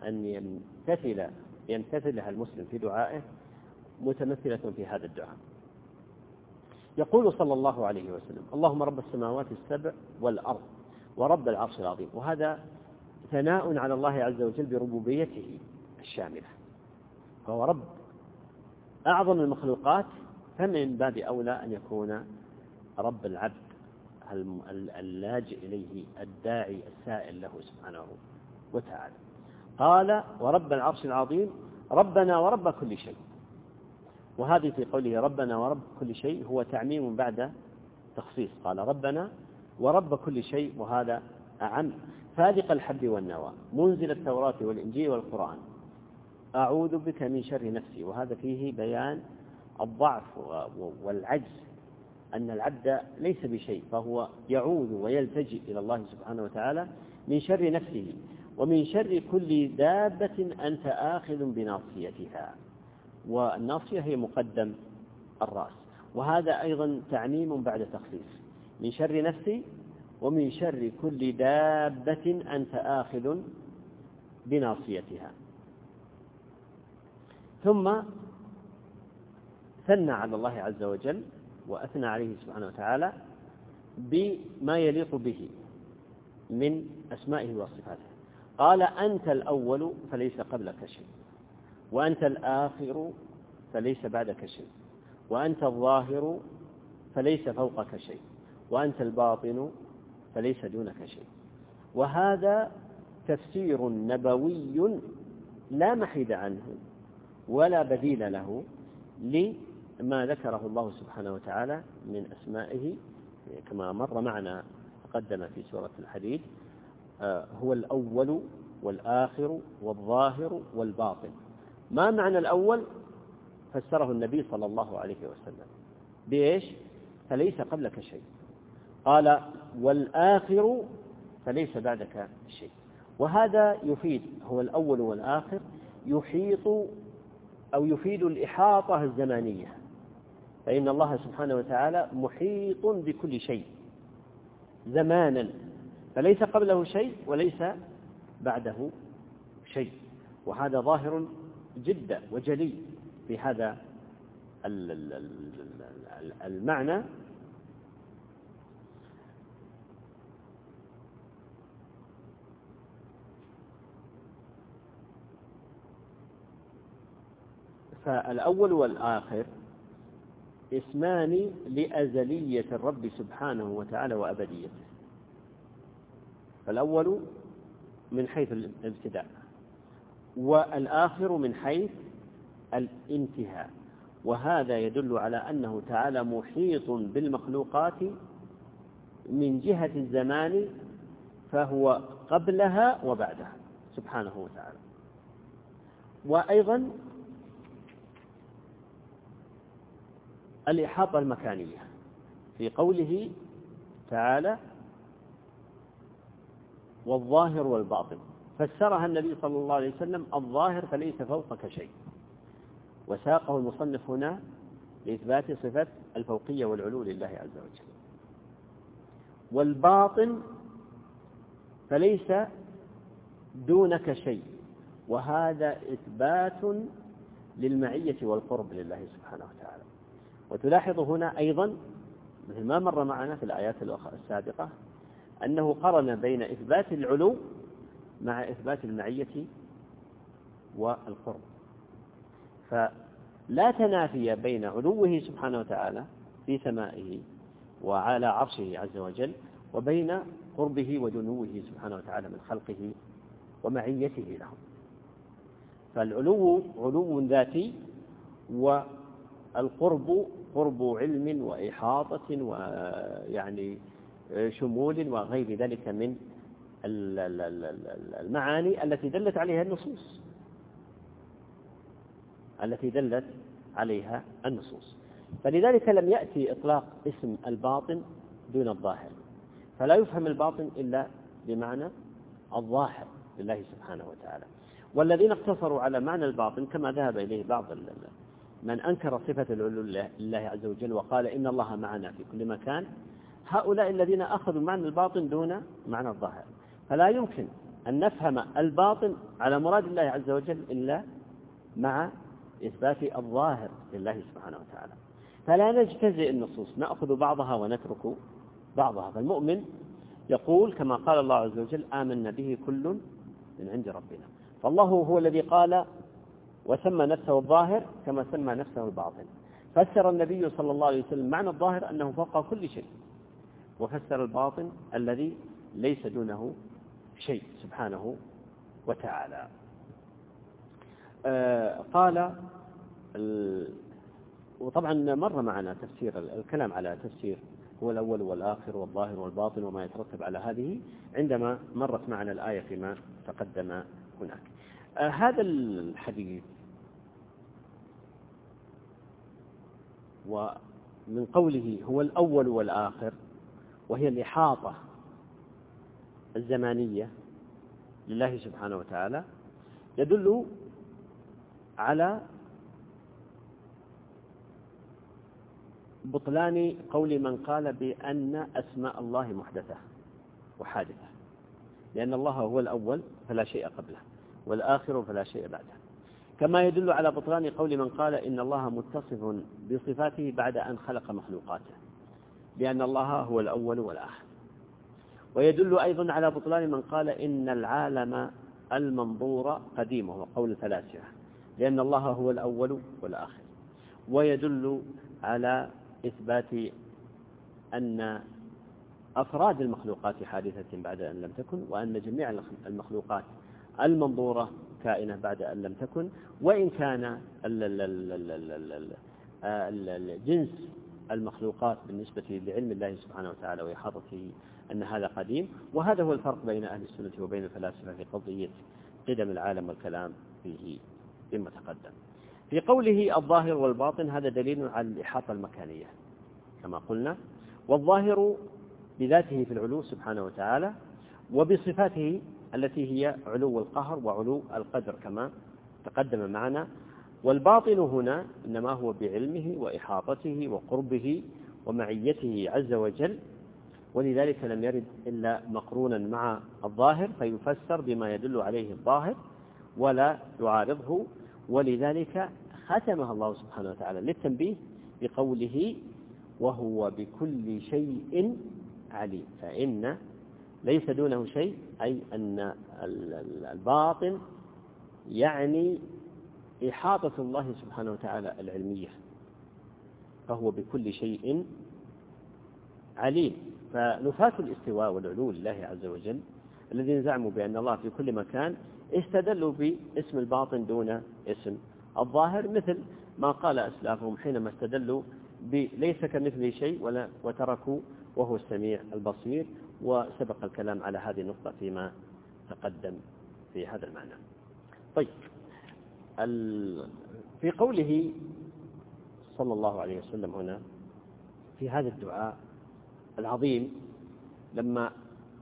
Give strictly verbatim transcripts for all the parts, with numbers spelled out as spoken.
أن يمتثل يمتثلها المسلم في دعائه متمثلة في هذا الدعاء. يقول صلى الله عليه وسلم: اللهم رب السماوات السبع والأرض ورب العرش العظيم. وهذا ثناء على الله عز وجل بربوبيته الشاملة، فهو رب أعظم المخلوقات، فمن باب أولى أن يكون رب العبد اللاجئ إليه الداعي السائل له سبحانه وتعالى. قال: ورب العرش العظيم ربنا ورب كل شيء. وهذه في قوله ربنا ورب كل شيء هو تعميم بعد تخصيص، قال ربنا ورب كل شيء، وهذا أعم. فالق الحب والنوى، منزل التوراة والإنجيل والقرآن، أعوذ بك من شر نفسي. وهذا فيه بيان الضعف والعجز، أن العبد ليس بشيء، فهو يعوذ ويلتجئ إلى الله سبحانه وتعالى من شر نفسه ومن شر كل دابة أنت آخذ بناصيتها. والناصية هي مقدم الرأس، وهذا أيضا تعميم بعد تخصيص، من شر نفسي ومن شر كل دابة أنت آخذ بناصيتها. ثم ثنى على الله عز وجل وأثنى عليه سبحانه وتعالى بما يليق به من أسمائه وصفاته. قال: أنت الأول فليس قبلك شيء، وأنت الآخر فليس بعدك شيء، وأنت الظاهر فليس فوقك شيء، وأنت الباطن فليس دونك شيء. وهذا تفسير نبوي لا محيد عنه ولا بديل له لما ذكره الله سبحانه وتعالى من أسمائه، كما مر معنا تقدم في سورة الحديد: هو الأول والآخر والظاهر والباطن. ما معنى الأول؟ فسره النبي صلى الله عليه وسلم بإيش؟ فليس قبلك شيء. قال: والآخر فليس بعدك شيء. وهذا يفيد، هو الأول والآخر، يحيط أو يفيد الإحاطة الزمانية، فإن الله سبحانه وتعالى محيط بكل شيء زمانا، فليس قبله شيء وليس بعده شيء. وهذا ظاهر جدا وجلي في هذا المعنى. فالأول والآخر اسمان لأزلية الرب سبحانه وتعالى وأبديته. فالأول من حيث الابتداء، والآخر من حيث الانتهاء. وهذا يدل على أنه تعالى محيط بالمخلوقات من جهة الزمان، فهو قبلها وبعدها سبحانه وتعالى. وأيضا الإحاطة المكانية في قوله تعالى: والظاهر والباطن، فسرها النبي صلى الله عليه وسلم: الظاهر فليس فوقك شيء. وساقه المصنف هنا لإثبات صفة الفوقية والعلو لله عز وجل. والباطن فليس دونك شيء، وهذا إثبات للمعية والقرب لله سبحانه وتعالى. وتلاحظ هنا أيضا مثل ما مر معنا في الآيات السابقة أنه قرن بين إثبات العلو مع إثبات المعية والقرب، فلا تنافي بين علوه سبحانه وتعالى في سمائه وعلى عرشه عز وجل وبين قربه ودنوه سبحانه وتعالى من خلقه ومعيته لهم. فالعلو علو ذاتي، والقرب قرب علم وإحاطة ويعني شمول وغير ذلك من المعاني التي دلت عليها النصوص التي دلت عليها النصوص. فلذلك لم يأتي إطلاق اسم الباطن دون الظاهر، فلا يفهم الباطن إلا بمعنى الظاهر لله سبحانه وتعالى. والذين اقتصروا على معنى الباطن كما ذهب إليه بعض من أنكر صفة العلو لله عز وجل وقال إن الله معنا في كل مكان، هؤلاء الذين أخذوا معنى الباطن دون معنى الظاهر. فلا يمكن أن نفهم الباطن على مراد الله عز وجل إلا مع إثبات الظاهر لله سبحانه وتعالى، فلا نجتزئ النصوص، نأخذ بعضها ونترك بعضها. فالمؤمن يقول كما قال الله عز وجل آمنا به كل من عند ربنا، فالله هو الذي قال وسمى نفسه الظاهر كما سمى نفسه الباطن. فسر النبي صلى الله عليه وسلم معنى الظاهر أنه فوق كل شيء، وفسر الباطن الذي ليس دونه شيء سبحانه وتعالى. آه قال وطبعا مر معنا تفسير الكلام على تفسير هو الأول والآخر والظاهر والباطن وما يترتب على هذه عندما مرت معنا الآية فيما تقدم هناك. آه هذا الحديث ومن قوله هو الأول والآخر، وهي الإحاطة الزمانية لله سبحانه وتعالى، يدل على بطلان قول من قال بأن أسماء الله محدثة وحادثة، لأن الله هو الأول فلا شيء قبله والآخر فلا شيء بعده. كما يدل على بطلان قول من قال إن الله متصف بصفاته بعد أن خلق مخلوقاته، لأن الله هو الأول والآخر. ويدل أيضا على بطلان من قال إن العالم المنظور قديم، وهو قول الفلاسفة، لأن الله هو الأول والآخر. ويدل على إثبات أن أفراد المخلوقات حادثة بعد أن لم تكن، وأن جميع المخلوقات المنظورة كائنة بعد أن لم تكن، وإن كان الجنس المخلوقات بالنسبة لعلم الله سبحانه وتعالى وإحاطته أن هذا قديم. وهذا هو الفرق بين أهل السنة وبين الفلاسفة في قضية قدم العالم والكلام فيه مما تقدم. في قوله الظاهر والباطن هذا دليل على الإحاطة المكانية كما قلنا، والظاهر بذاته في العلو سبحانه وتعالى، وبصفاته التي هي علو القهر وعلو القدر كما تقدم معنا. والباطن هنا إنما هو بعلمه وإحاطته وقربه ومعيته عز وجل، ولذلك لم يرد إلا مقرونا مع الظاهر فيفسر بما يدل عليه الظاهر ولا يعارضه. ولذلك ختمها الله سبحانه وتعالى للتنبيه بقوله وهو بكل شيء عليم، فإن ليس دونه شيء، أي أن الباطن يعني إحاطة الله سبحانه وتعالى العلمية، فهو بكل شيء عليم. فنفاة الاستواء والعلو لله عز وجل الذين زعموا بأن الله في كل مكان استدلوا باسم الباطن دون اسم الظاهر، مثل ما قال أسلافهم حينما استدلوا بليس كمثله شيء ولا وتركوا وهو السميع البصير، وسبق الكلام على هذه النقطة فيما تقدم في هذا المعنى. طيب، في قوله صلى الله عليه وسلم هنا في هذا الدعاء العظيم لما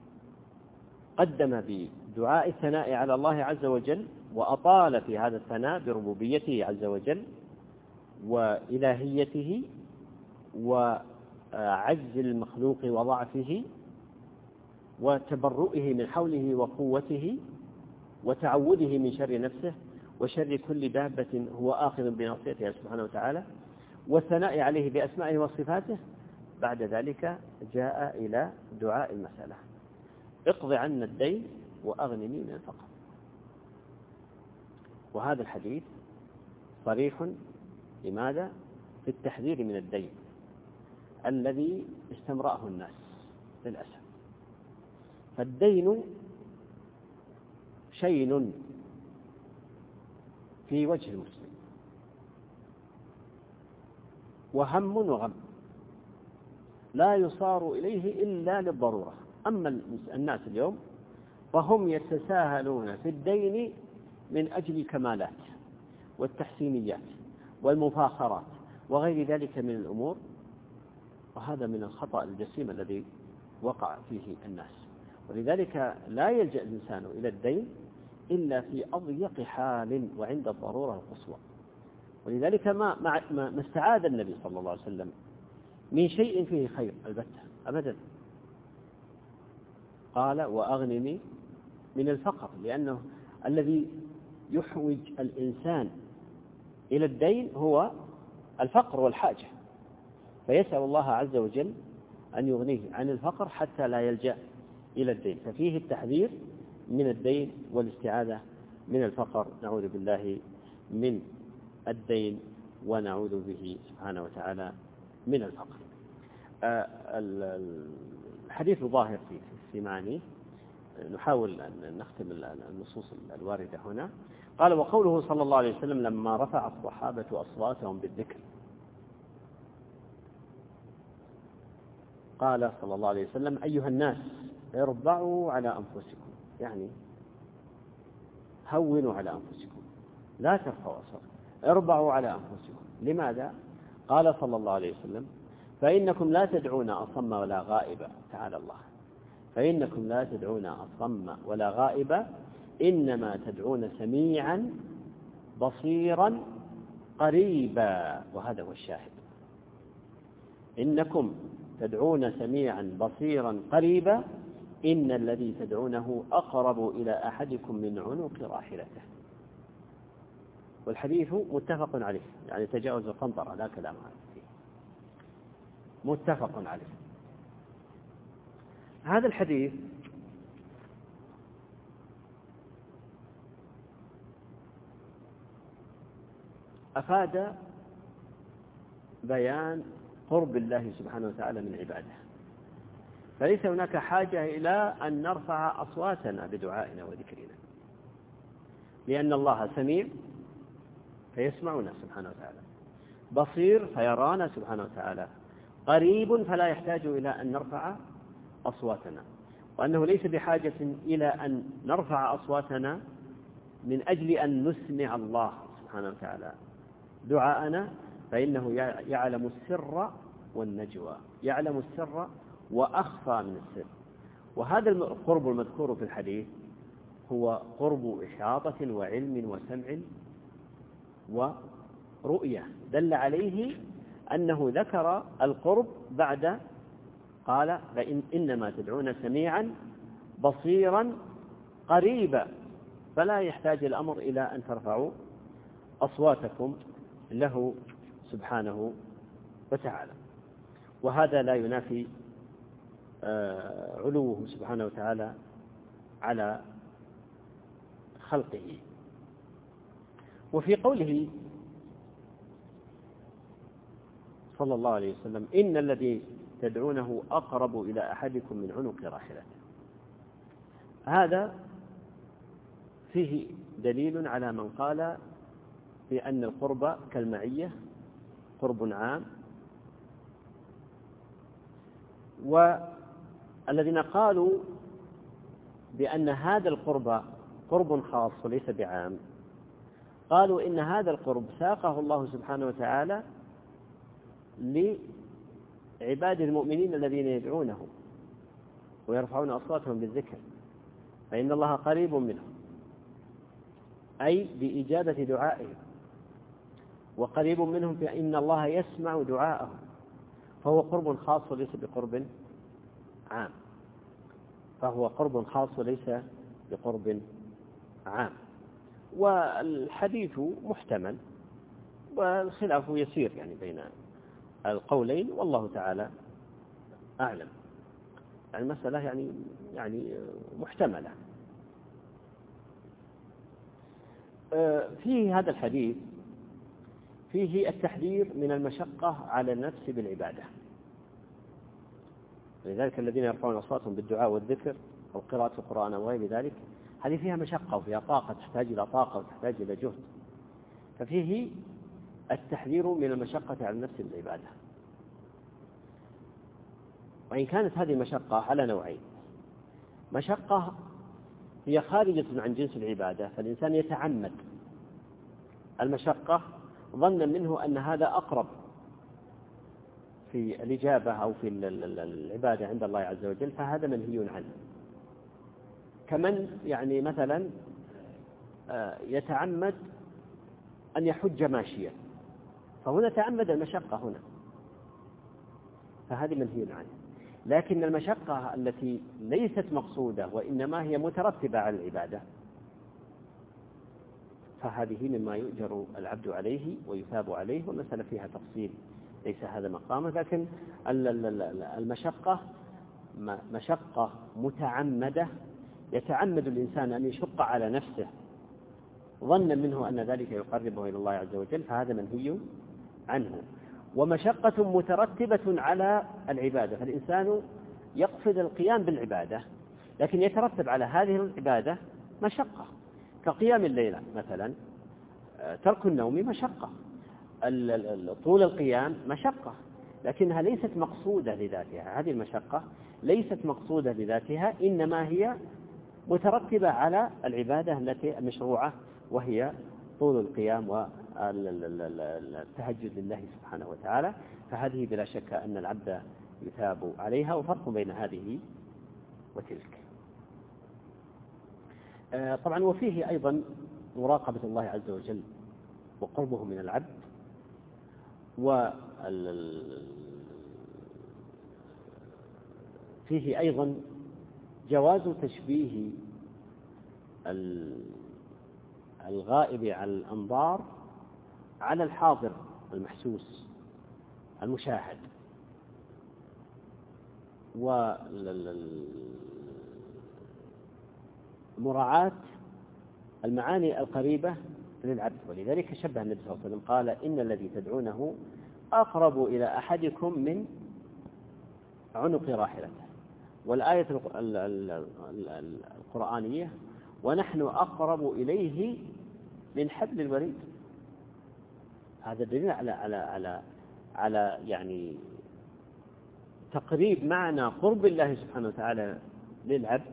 قدم بدعاء الثناء على الله عز وجل وأطال في هذا الثناء بربوبيته عز وجل وإلهيته وعجز المخلوق وضعفه وتبرؤه من حوله وقوته وتعوذه من شر نفسه وشر كل دابة هو آخذ بناصيتها سبحانه وتعالى، والثناء عليه بأسمائه وصفاته، بعد ذلك جاء إلى دعاء المسألة: اقض عنا الدين وأغنني من الفقر. وهذا الحديث صريح لماذا؟ في التحذير من الدين الذي استمرأه الناس للأسف. فالدين شيء في وجه المسلم وهم وغم لا يصار إليه إلا للضرورة. أما الناس اليوم فهم يتساهلون في الدين من أجل الكمالات والتحسينيات والمفاخرات وغير ذلك من الأمور، وهذا من الخطأ الجسيم الذي وقع فيه الناس. ولذلك لا يلجأ الإنسان إلى الدين إلا في أضيق حال وعند الضرورة القصوى. ولذلك ما, ما استعاذ النبي صلى الله عليه وسلم من شيء فيه خير البتة أبدا، قال وأغنني من الفقر، لأنه الذي يحوج الإنسان إلى الدين هو الفقر والحاجة، فيسأل الله عز وجل أن يغنيه عن الفقر حتى لا يلجأ إلى الدين. ففيه التحذير من الدين والاستعاذة من الفقر، نعوذ بالله من الدين ونعوذ به سبحانه وتعالى من الفقر. الحديث ظاهر في معانيه، نحاول أن نختم النصوص الواردة هنا. قال: وقوله صلى الله عليه وسلم لما رفع الصحابة أصواتهم بالذكر، قال صلى الله عليه وسلم: أيها الناس اربعوا على أنفسكم، يعني هونوا على أنفسكم، لا ترفعوا أصواتكم، اربعوا على أنفسكم. لماذا؟ قال صلى الله عليه وسلم: فإنكم لا تدعون أصم ولا غائبا. تعالى الله، فإنكم لا تدعون أصم ولا غائبا، إنما تدعون سميعا بصيرا قريبا. وهذا هو الشاهد، إنكم تدعون سميعا بصيرا قريبا، إن الذي تدعونه أقرب إلى أحدكم من عنق راحلته. والحديث متفق عليه، يعني تجاوز القنطرة، لا كلام فيه، متفق عليه. هذا الحديث أفاد بيان قرب الله سبحانه وتعالى من عباده، فليس هناك حاجة إلى أن نرفع أصواتنا بدعائنا وذكرنا، لأن الله سميع فيسمعنا سبحانه وتعالى، بصير فيرانا سبحانه وتعالى، قريب فلا يحتاج إلى أن نرفع أصواتنا، وأنه ليس بحاجة إلى أن نرفع أصواتنا من أجل أن نسمع الله سبحانه وتعالى دعاءنا، فإنه يعلم السر والنجوى، يعلم السر وأخفى من السر. وهذا القرب المذكور في الحديث هو قرب إحاطة وعلم وسمع ورؤية، دل عليه أنه ذكر القرب بعد قال: فإن إنما تدعون سميعا بصيرا قريبا، فلا يحتاج الأمر إلى أن ترفعوا أصواتكم له سبحانه وتعالى. وهذا لا ينافي علوه سبحانه وتعالى على خلقه. وفي قوله صلى الله عليه وسلم: إن الذي تدعونه أقرب إلى أحدكم من عنق راحلته، هذا فيه دليل على من قال بأن القرب كالمعية، قرب عام. والذين قالوا بأن هذا القرب قرب خاص وليس بعام، قالوا إن هذا القرب ساقه الله سبحانه وتعالى لعباد المؤمنين الذين يدعونه ويرفعون أصواتهم بالذكر، فإن الله قريب منهم، أي بإجابة دعائهم، وقريب منهم فإن الله يسمع دعاءهم، فهو قرب خاص وليس بقرب عام، فهو قرب خاص وليس بقرب عام. والحديث محتمل، والخلاف يسير يعني بين القولين، والله تعالى أعلم. المسألة يعني يعني محتملة. فيه هذا الحديث فيه التحذير من المشقة على النفس بالعبادة، لذلك الذين يرفعون أصواتهم بالدعاء والذكر أو قراءة القرآن أو غير ذلك، هذه فيها مشقة وفيها طاقة، تحتاج إلى طاقة وتحتاج إلى جهد، ففيه التحذير من المشقة على النفس بالعبادة. وإن كانت هذه المشقة على نوعين: مشقة هي خارجة عن جنس العبادة، فالإنسان يتعمد المشقة ظنا منه أن هذا أقرب في الإجابة أو في العبادة عند الله عز وجل، فهذا منهي عنه. كمن يعني مثلا يتعمد أن يحج ماشيا، فهنا تعمد المشقة هنا، فهذه منهي عنه. لكن المشقة التي ليست مقصودة وإنما هي مترتبة على العبادة فهذه مما يؤجر العبد عليه ويثاب عليه، والمسألة فيها تفصيل ليس هذا مقامه. لكن المشقة مشقة متعمدة يتعمد الإنسان أن يشق على نفسه ظنا منه أن ذلك يقربه إلى الله عز وجل، فهذا منهي عنه. ومشقة مترتبة على العبادة، فالإنسان يقصد القيام بالعبادة لكن يترتب على هذه العبادة مشقة، كقيام الليلة مثلا، ترك النوم مشقة، طول القيام مشقة، لكنها ليست مقصودة لذاتها. هذه المشقة ليست مقصودة لذاتها، إنما هي مترتبة على العبادة التي المشروعة وهي طول القيام والتهجد لله سبحانه وتعالى. فهذه بلا شك أن العبد يثاب عليها، وفرق بين هذه وتلك. طبعا وفيه أيضا مراقبة الله عز وجل وقربه من العبد، وفيه أيضا جواز تشبيه الغائب على الأنظار على الحاضر المحسوس المشاهد، ومراعاة المعاني القريبة للعبد. ولذلك شبه النبي صلى الله عليه وسلم قال: إن الذي تدعونه أقرب إلى أحدكم من عنق راحلته. والآية القرآنية: ونحن أقرب إليه من حبل الوريد. هذا دليل على على على على يعني تقريب معنى قرب الله سبحانه وتعالى للعبد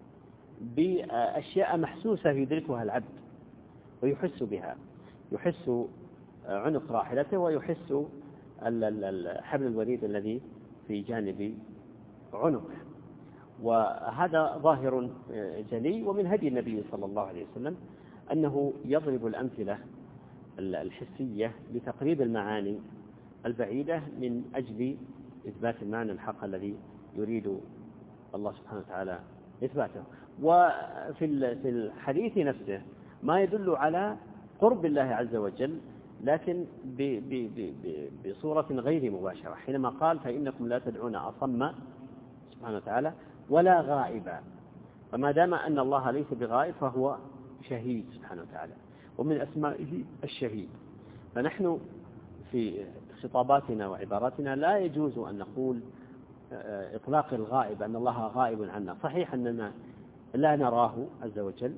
بأشياء محسوسة يدركها العبد ويحس بها، يحس عنق راحلته ويحس حبل الوريد الذي في جانب عنقه. وهذا ظاهر جلي، ومن هدي النبي صلى الله عليه وسلم أنه يضرب الأمثلة الحسية لتقريب المعاني البعيدة من أجل إثبات المعنى الحق الذي يريد الله سبحانه وتعالى إثباته. وفي الحديث نفسه ما يدل على قرب الله عز وجل، لكن بصورة غير مباشرة، حينما قال: فإنكم لا تدعون أصم سبحانه وتعالى ولا غائبا. فما دام أن الله ليس بغائب فهو شهيد سبحانه وتعالى، ومن أسمائه الشهيد. فنحن في خطاباتنا وعباراتنا لا يجوز أن نقول إطلاق الغائب أن الله غائب عنا. صحيح أننا لا نراه عز وجل،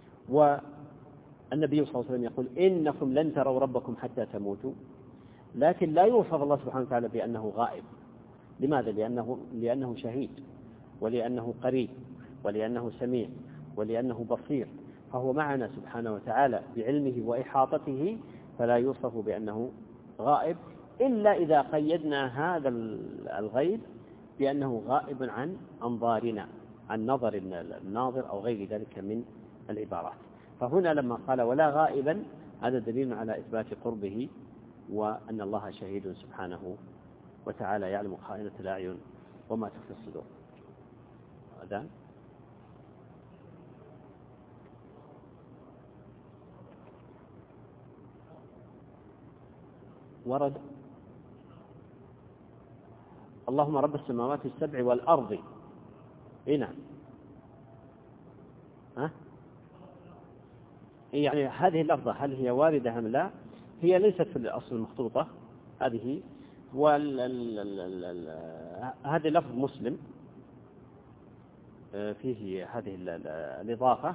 والنبي صلى الله عليه وسلم يقول: إنكم لن تروا ربكم حتى تموتوا، لكن لا يوصف الله سبحانه وتعالى بأنه غائب. لماذا؟ لأنه, لأنه شهيد، ولأنه قريب، ولأنه سميع، ولأنه بصير، فهو معنا سبحانه وتعالى بعلمه وإحاطته، فلا يوصف بأنه غائب إلا إذا قيدنا هذا الغيب بأنه غائب عن أنظارنا، عن نظر الناظر أو غير ذلك من العبارات. فهنا لما قال: ولا غائبا، هذا دليل على إثبات قربه، وأن الله شهيد سبحانه وتعالى يعلم خائنة الأعين وما تخفي الصدور. أذان ورد: اللهم رب السماوات السبع والأرض. إيه نعم. ها؟ يعني هذه اللفظة هل هي واردة أم لا؟ هي ليست في الأصل المخطوطة هذه، وهذا لفظ مسلم فيه هذه الإضافة،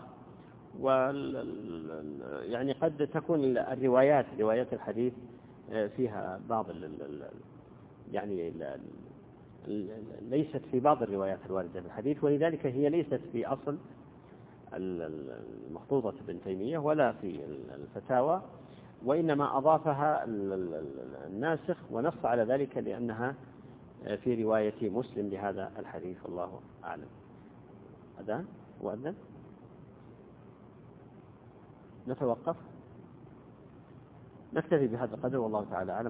ويعني قد تكون الروايات روايات الحديث فيها بعض يعني ليست في بعض الروايات الواردة في الحديث، ولذلك هي ليست في أصل المخطوطة ابن تيمية ولا في الفتاوى، وإنما أضافها الناسخ ونص على ذلك لأنها في رواية مسلم لهذا الحديث. الله أعلم. أذان وأذن نتوقف، نكتفي بهذا القدر، والله تعالى أعلم.